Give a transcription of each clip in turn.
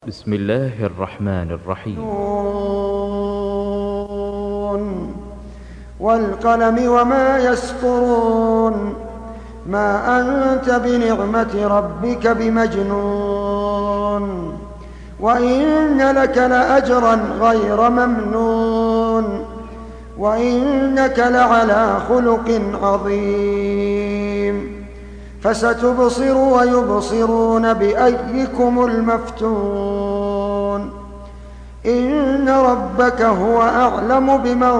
بسم الله الرحمن الرحيم. والقلم وما يسطرون. ما أنت بنعمة ربك بمجنون. وإن لك لأجرا غير ممنون. وإنك لعلى خلق عظيم. فستبصر ويبصرون بأيكم المفتون. إن ربك هو أعلم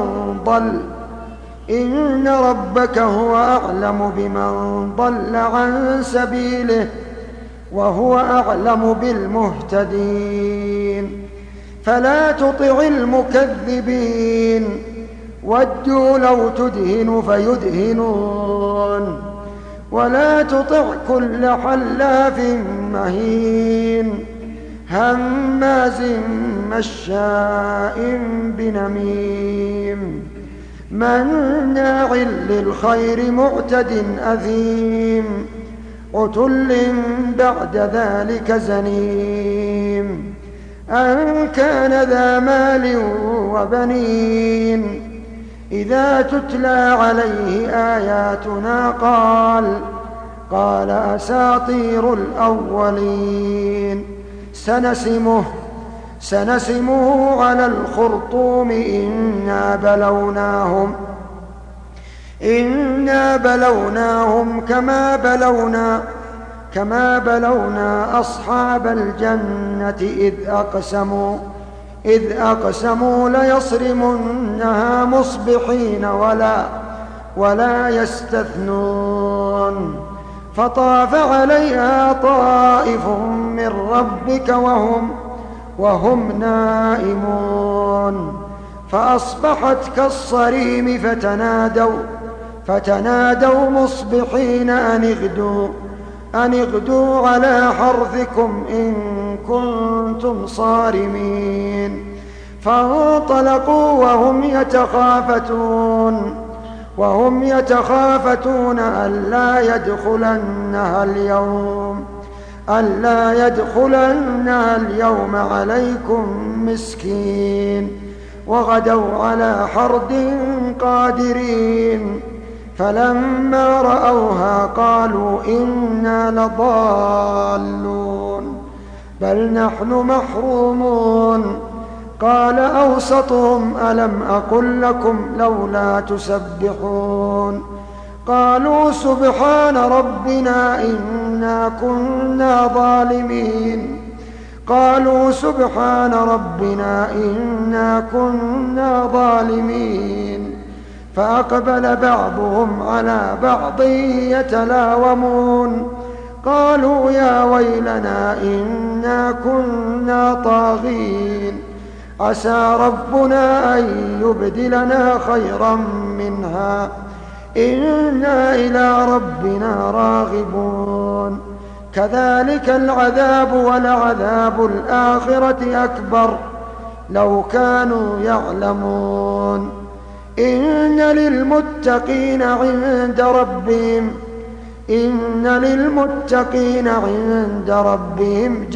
بمن ضل عن سبيله وهو أعلم بالمهتدين. فلا تطع المكذبين ودوا لو تدهن فيدهنون. ولا تطع كل حلاف مهين هماز مشاء بنميم مناع للخير معتد أثيم عتل بعد ذلك زنيم أن كان ذا مال وبنين. إذا تتلى عليه آياتنا قال أساطير الأولين. سنسمه على الخرطوم إنا بلوناهم كما بلونا أصحاب الجنة إذ أقسموا ليصرمنها مصبحين ولا يستثنون. فطاف عليها طائف من ربك وهم نائمون فأصبحت كالصريم فتنادوا مصبحين أن اغدوا على حرثكم إن كنتم صارمين. فانطلقوا وهم يتخافتون ألا يدخلنها اليوم عليكم مسكين. وغدوا على حرد قادرين. فلما رأوها قالوا إنا لضالون بل نحن محرومون. قال أوسطهم ألم أقل لكم لولا تسبحون. قالوا سبحان ربنا إنا كنا ظالمين. فأقبل بعضهم على بعض يتلاومون. قالوا يا ويلنا إنا كنا طاغين. عسى ربنا أن يبدلنا خيرا منها إنا إلى ربنا راغبون. كذلك العذاب ولعذاب الآخرة أكبر لو كانوا يعلمون. إن للمتقين عند ربهم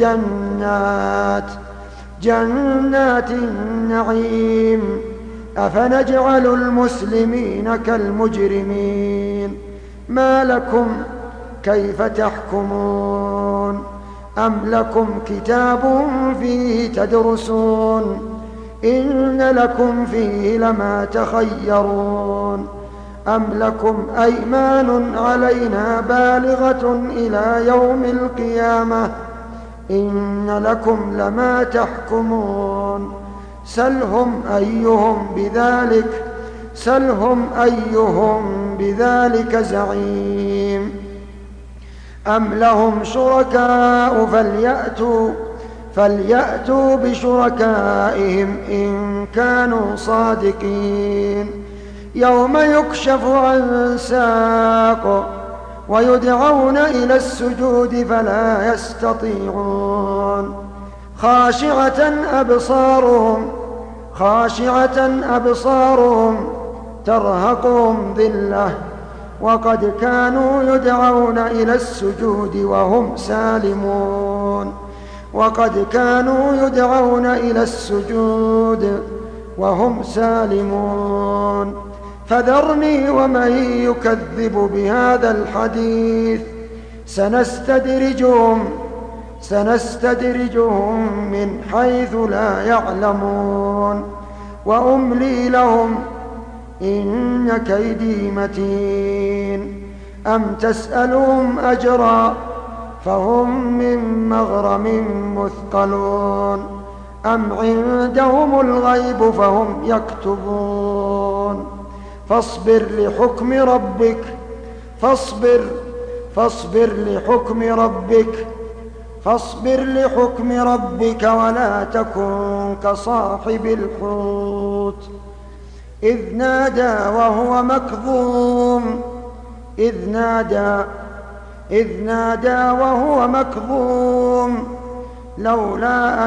جنات النعيم. أفنجعل المسلمين كالمجرمين ما لكم كيف تحكمون. أم لكم كتاب فيه تدرسون إن لكم فيه لما تخيرون. أم لكم أيمان علينا بالغة إلى يوم القيامة إن لكم لما تحكمون. سلهم أيهم بذلك زعيم. أم لهم شركاء فليأتوا بشركائهم إن كانوا صادقين. يوم يكشف عن ساق ويدعون إلى السجود فلا يستطيعون. خاشعة أبصارهم ترهقهم ذلة وقد كانوا يدعون إلى السجود وهم سالمون. وقد كانوا يدعون إلى السجود وهم سالمون. فذرني ومن يكذب بهذا الحديث سنستدرجهم من حيث لا يعلمون وأملي لهم إن كيدي متين. أم تسألهم أجرا فهم من مغرم مثقلون أم عندهم الغيب فهم يكتبون. فاصبر لحكم ربك ولا تكن كصاحب الحوت إذ نادى وهو مكظوم لولا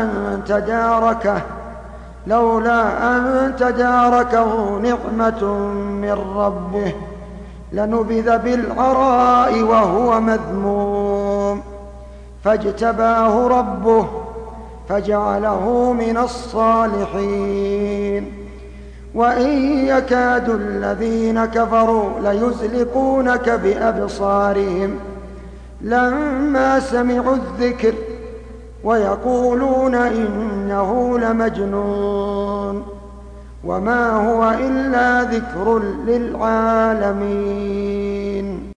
أن تداركه نعمة من ربه لنبذ بالعراء وهو مذموم. فاجتباه ربه فجعله من الصالحين. وإن يكاد الذين كفروا ليزلقونك بأبصارهم لما سمعوا الذكر ويقولون إنه لمجنون وما هو إلا ذكر للعالمين.